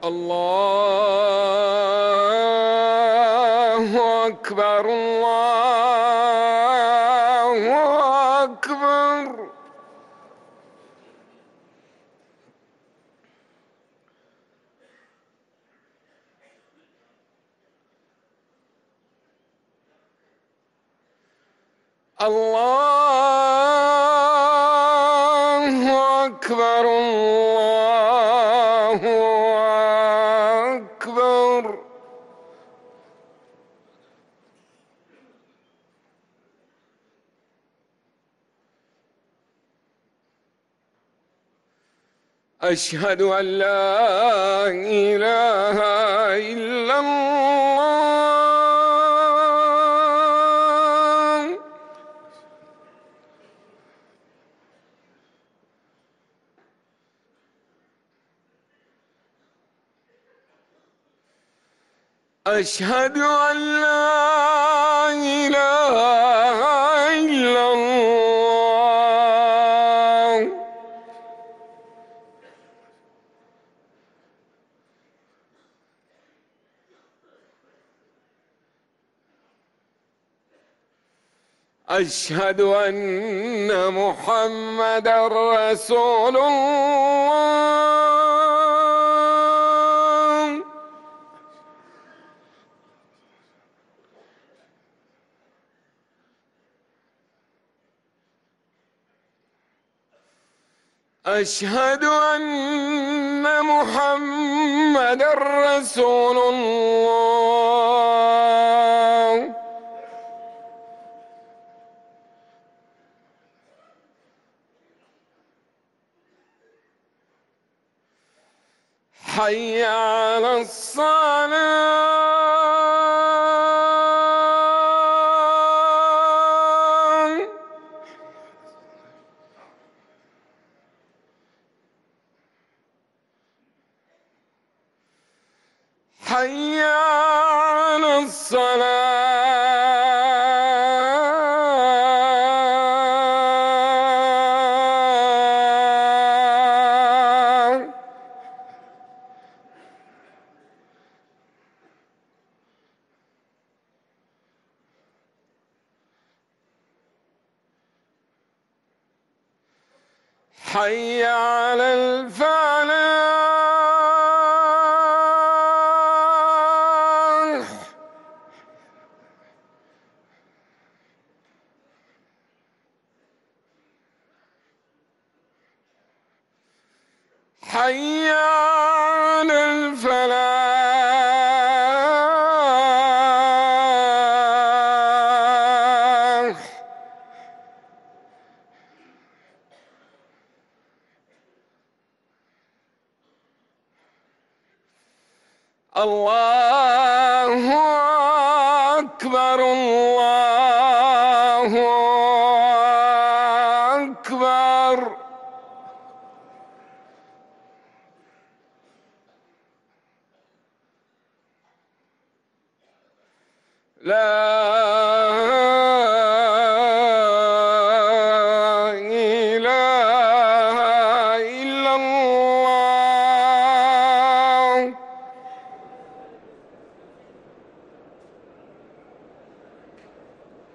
الله أكبر الله أكبر. الله أكبر الله أكبر. أشهد أن لا إله إلا الله. أشهد أن لا إله إلا الله. أشهد أن محمدًا رسول الله. أشهد أن محمدًا رسول الله. حي على الصلاة. حي على الصلاة. حي على الفلاح. حي على الفلاح. الله أكبر الله أكبر. لا